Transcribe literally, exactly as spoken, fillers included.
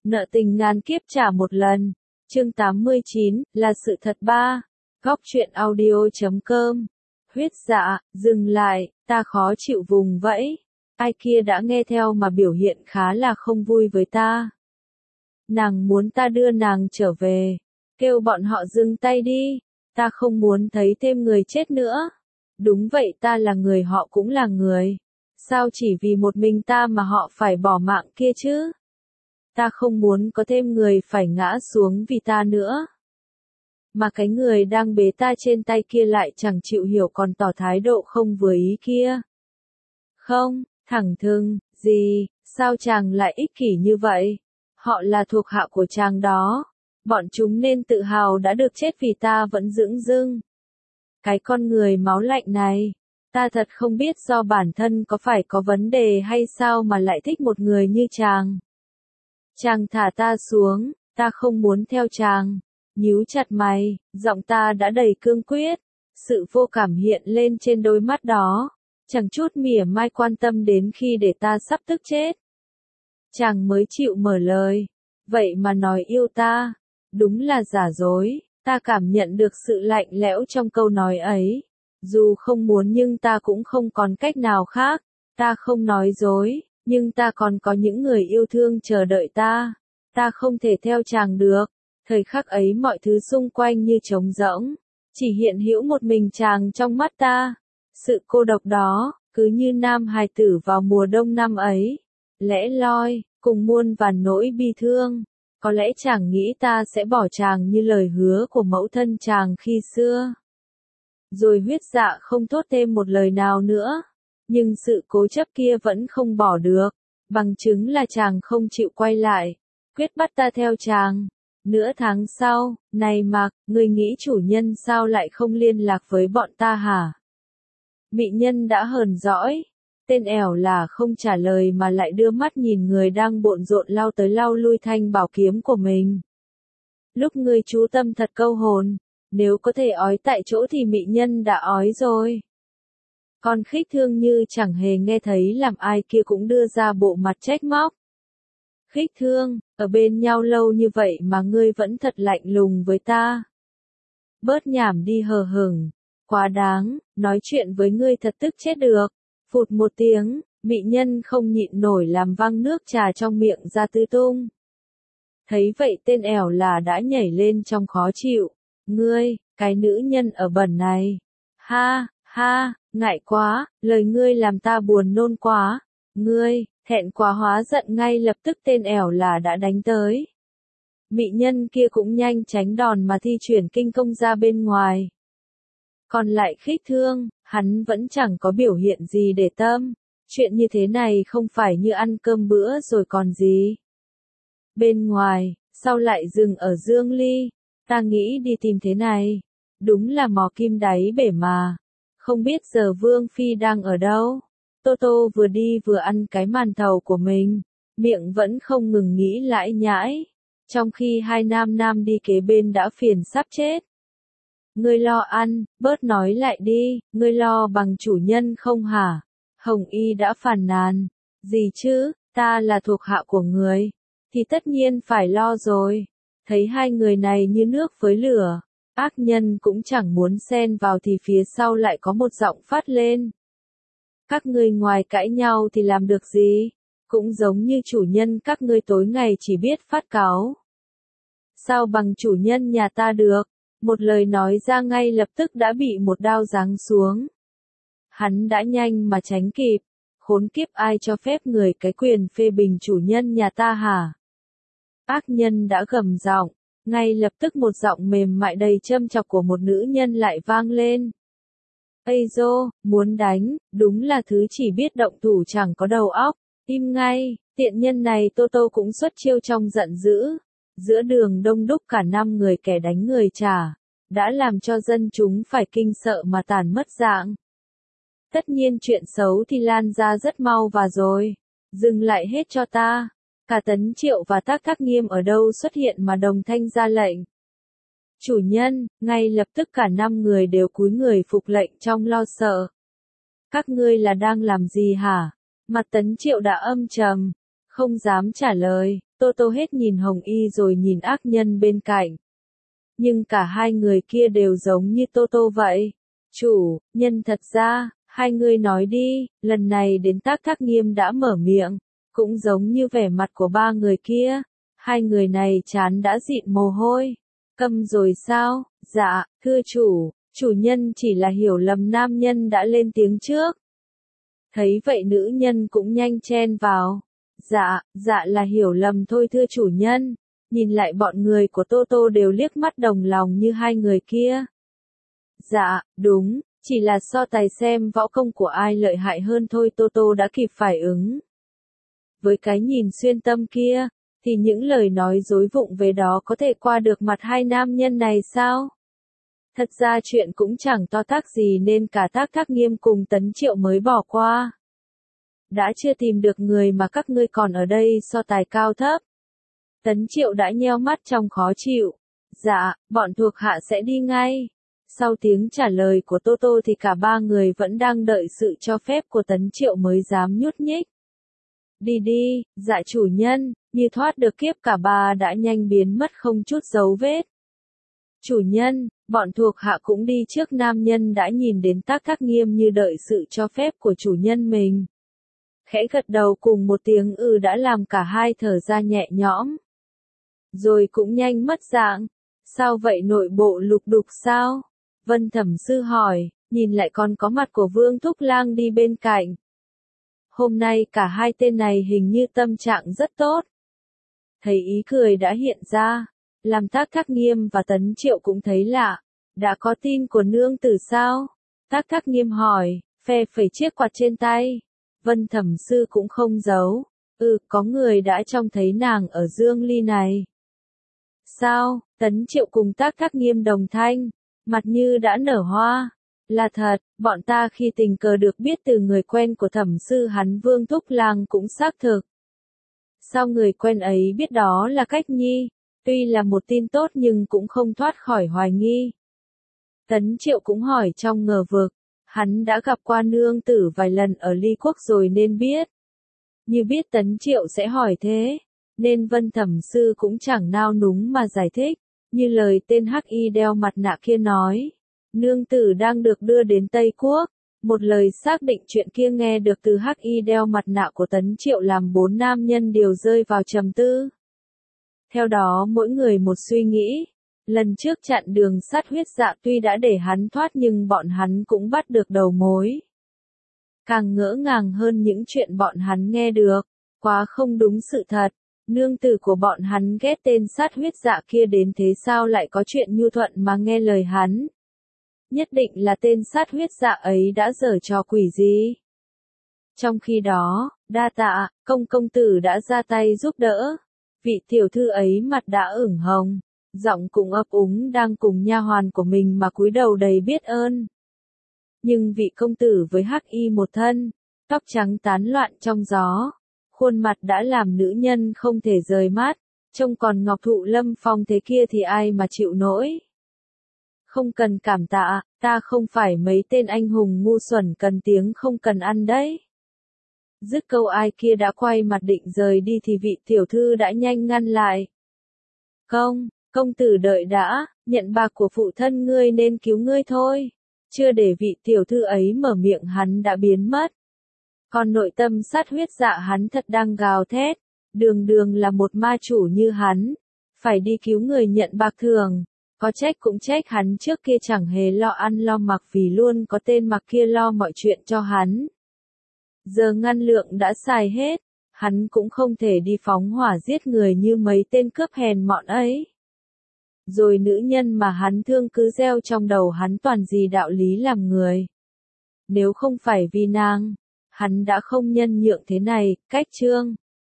Nợ tình ngàn kiếp trả một lần. Chương tám mươi chín, là sự thật ba. Góc truyện audio chấm com. Huyết dạ, dừng lại, ta khó chịu vùng vẫy. Ai kia đã nghe theo mà biểu hiện khá là không vui với ta. Nàng muốn ta đưa nàng trở về. Kêu bọn họ dừng tay đi. Ta không muốn thấy thêm người chết nữa. Đúng vậy, ta là người, họ cũng là người. Sao chỉ vì một mình ta mà họ phải bỏ mạng kia chứ? Ta không muốn có thêm người phải ngã xuống vì ta nữa. Mà cái người đang bế ta trên tay kia lại chẳng chịu hiểu, còn tỏ thái độ không vừa ý kia. Không, thẳng thừng, gì, sao chàng lại ích kỷ như vậy? Họ là thuộc hạ của chàng đó. Bọn chúng nên tự hào đã được chết vì ta vẫn dửng dưng. Cái con người máu lạnh này, ta thật không biết do bản thân có phải có vấn đề hay sao mà lại thích một người như chàng. Chàng thả ta xuống, ta không muốn theo chàng. Nhíu chặt mày, giọng ta đã đầy cương quyết. Sự vô cảm hiện lên trên đôi mắt đó. Chẳng chút mỉa mai quan tâm đến khi để ta sắp tức chết. Chàng mới chịu mở lời. Vậy mà nói yêu ta. Đúng là giả dối. Ta cảm nhận được sự lạnh lẽo trong câu nói ấy. Dù không muốn nhưng ta cũng không còn cách nào khác. Ta không nói dối. Nhưng ta còn có những người yêu thương chờ đợi ta. Ta không thể theo chàng được. Thời khắc ấy mọi thứ xung quanh như trống rỗng. Chỉ hiện hữu một mình chàng trong mắt ta. Sự cô độc đó, cứ như nam hài tử vào mùa đông năm ấy. Lẽ loi, cùng muôn vàn nỗi bi thương. Có lẽ chàng nghĩ ta sẽ bỏ chàng như lời hứa của mẫu thân chàng khi xưa. Rồi huyết dạ không thốt thêm một lời nào nữa. Nhưng sự cố chấp kia vẫn không bỏ được. Bằng chứng là chàng không chịu quay lại. Quyết bắt ta theo chàng. Nửa tháng sau, này Mạc, người nghĩ chủ nhân sao lại không liên lạc với bọn ta hả? Mị nhân đã hờn dõi. Tên ẻo là không trả lời mà lại đưa mắt nhìn người đang bộn rộn lao tới lao lui thanh bảo kiếm của mình. Lúc ngươi chú tâm thật câu hồn. Nếu có thể ói tại chỗ thì mị nhân đã ói rồi. Còn khích thương như chẳng hề nghe thấy làm ai kia cũng đưa ra bộ mặt trách móc. Khích thương, ở bên nhau lâu như vậy mà ngươi vẫn thật lạnh lùng với ta. Bớt nhảm đi hờ hững, quá đáng, nói chuyện với ngươi thật tức chết được. Phụt một tiếng, mị nhân không nhịn nổi làm văng nước trà trong miệng ra tứ tung. Thấy vậy tên ẻo là đã nhảy lên trong khó chịu. Ngươi, cái nữ nhân ở bẩn này. Ha, ha, ngại quá, lời ngươi làm ta buồn nôn quá. Ngươi, thẹn quá hóa giận ngay lập tức tên ẻo là đã đánh tới. Mị nhân kia cũng nhanh tránh đòn mà thi chuyển kinh công ra bên ngoài. Còn lại khích thương, hắn vẫn chẳng có biểu hiện gì để tâm. Chuyện như thế này không phải như ăn cơm bữa rồi còn gì. Bên ngoài, sao lại dừng ở Dương Ly? Ta nghĩ đi tìm thế này. Đúng là mò kim đáy bể mà. Không biết giờ Vương Phi đang ở đâu. Tô Tô vừa đi vừa ăn cái màn thầu của mình. Miệng vẫn không ngừng nghĩ lãi nhãi. Trong khi hai nam nam đi kế bên đã phiền sắp chết. Ngươi lo ăn, bớt nói lại đi. Ngươi lo bằng chủ nhân không hả? Hồng Y đã phàn nàn. Gì chứ, ta là thuộc hạ của người. Thì tất nhiên phải lo rồi. Thấy hai người này như nước với lửa. Ác nhân cũng chẳng muốn xen vào thì phía sau lại có một giọng phát lên. Các ngươi ngoài cãi nhau thì làm được gì? Cũng giống như chủ nhân các ngươi tối ngày chỉ biết phát cáu. Sao bằng chủ nhân nhà ta được? Một lời nói ra ngay lập tức đã bị một đao giáng xuống. Hắn đã nhanh mà tránh kịp. Khốn kiếp, ai cho phép người cái quyền phê bình chủ nhân nhà ta hả? Ác nhân đã gầm giọng. Ngay lập tức một giọng mềm mại đầy châm chọc của một nữ nhân lại vang lên. Ây dô, muốn đánh, đúng là thứ chỉ biết động thủ chẳng có đầu óc. Im ngay, tiện nhân này Tô Tô cũng xuất chiêu trong giận dữ. Giữa đường đông đúc cả năm người kẻ đánh người trả. Đã làm cho dân chúng phải kinh sợ mà tàn mất dạng. Tất nhiên chuyện xấu thì lan ra rất mau và rồi. Dừng lại hết cho ta. Cả Tấn Triệu và Tác Thác Nghiêm ở đâu xuất hiện mà đồng thanh ra lệnh. Chủ nhân, ngay lập tức cả năm người đều cúi người phục lệnh trong lo sợ. Các ngươi là đang làm gì hả? Mặt Tấn Triệu đã âm trầm, không dám trả lời. Tô Tô hết nhìn Hồng Y rồi nhìn ác nhân bên cạnh. Nhưng cả hai người kia đều giống như Tô Tô vậy. Chủ, nhân thật ra, hai người nói đi, lần này đến Tác Thác Nghiêm đã mở miệng, cũng giống như vẻ mặt của ba người kia. Hai người này chán đã dịn mồ hôi. Câm rồi sao? Dạ, thưa chủ, chủ nhân chỉ là hiểu lầm, nam nhân đã lên tiếng trước. Thấy vậy nữ nhân cũng nhanh chen vào. Dạ, dạ là hiểu lầm thôi thưa chủ nhân. Nhìn lại bọn người của Tô Tô đều liếc mắt đồng lòng như hai người kia. Dạ, đúng, chỉ là so tài xem võ công của ai lợi hại hơn thôi. Tô Tô đã kịp phản ứng. Với cái nhìn xuyên tâm kia, thì những lời nói dối vụng về đó có thể qua được mặt hai nam nhân này sao? Thật ra chuyện cũng chẳng to tát gì nên cả Tác Thác Nghiêm cùng Tấn Triệu mới bỏ qua. Đã chưa tìm được người mà các ngươi còn ở đây so tài cao thấp. Tấn Triệu đã nheo mắt trong khó chịu. Dạ, bọn thuộc hạ sẽ đi ngay. Sau tiếng trả lời của Tô Tô thì cả ba người vẫn đang đợi sự cho phép của Tấn Triệu mới dám nhúc nhích. Đi đi, dạ chủ nhân, như thoát được kiếp cả ba đã nhanh biến mất không chút dấu vết. Chủ nhân, bọn thuộc hạ cũng đi trước. Nam nhân đã nhìn đến Tác Thác Nghiêm như đợi sự cho phép của chủ nhân mình. Khẽ gật đầu cùng một tiếng ừ đã làm cả hai thở ra nhẹ nhõm. Rồi cũng nhanh mất dạng. Sao vậy, nội bộ lục đục sao? Vân Thẩm Sư hỏi, nhìn lại còn có mặt của Vương Thúc Lang đi bên cạnh. Hôm nay cả hai tên này hình như tâm trạng rất tốt. Thấy ý cười đã hiện ra, làm Tác Thác Nghiêm và Tấn Triệu cũng thấy lạ. Đã có tin của nương tử sao? Tác Thác Nghiêm hỏi, phe phẩy chiếc quạt trên tay. Vân Thẩm Sư cũng không giấu. Ừ, có người đã trông thấy nàng ở Dương Ly này. Sao? Tấn Triệu cùng Tác Thác Nghiêm đồng thanh, mặt như đã nở hoa. Là thật, bọn ta khi tình cờ được biết từ người quen của Thẩm Sư hắn Vương Thúc Lang cũng xác thực. Sao người quen ấy biết đó là Cách Nhi? Tuy là một tin tốt nhưng cũng không thoát khỏi hoài nghi. Tấn Triệu cũng hỏi trong ngờ vực. Hắn đã gặp qua nương tử vài lần ở Ly Quốc rồi nên biết. Như biết Tấn Triệu sẽ hỏi thế, nên Vân Thẩm Sư cũng chẳng nao núng mà giải thích. Như lời tên hắc y đeo mặt nạ kia nói, nương tử đang được đưa đến Tây Quốc. Một lời xác định chuyện kia nghe được từ hắc y đeo mặt nạ của Tấn Triệu làm bốn nam nhân đều rơi vào trầm tư. Theo đó mỗi người một suy nghĩ. Lần trước chặn đường sát huyết dạ tuy đã để hắn thoát nhưng bọn hắn cũng bắt được đầu mối. Càng ngỡ ngàng hơn những chuyện bọn hắn nghe được, quá không đúng sự thật. Nương tử của bọn hắn ghét tên sát huyết dạ kia đến thế sao lại có chuyện nhu thuận mà nghe lời hắn. Nhất định là tên sát huyết dạ ấy đã giở trò quỷ gì. Trong khi đó, đa tạ, công công tử đã ra tay giúp đỡ. Vị tiểu thư ấy mặt đã ửng hồng, giọng cũng ấp úng đang cùng nha hoàn của mình mà cúi đầu đầy biết ơn. Nhưng vị công tử với hắc y một thân, tóc trắng tán loạn trong gió, khuôn mặt đã làm nữ nhân không thể rời mắt, trông còn ngọc thụ lâm phong thế kia thì ai mà chịu nổi. Không cần cảm tạ, ta không phải mấy tên anh hùng ngu xuẩn cần tiếng không cần ăn đấy. Dứt câu ai kia đã quay mặt định rời đi thì vị tiểu thư đã nhanh ngăn lại. Công, công tử đợi đã, nhận bạc của phụ thân ngươi nên cứu ngươi thôi. Chưa để vị tiểu thư ấy mở miệng hắn đã biến mất. Còn nội tâm sát huyết dạ hắn thật đang gào thét, đường đường là một ma chủ như hắn, phải đi cứu người nhận bạc thường. Có trách cũng trách hắn trước kia chẳng hề lo ăn lo mặc vì luôn có tên mặc kia lo mọi chuyện cho hắn. Giờ ngân lượng đã xài hết, hắn cũng không thể đi phóng hỏa giết người như mấy tên cướp hèn mọn ấy. Rồi nữ nhân mà hắn thương cứ gieo trong đầu hắn toàn gì đạo lý làm người. Nếu không phải vì nàng, hắn đã không nhân nhượng thế này. Cách chương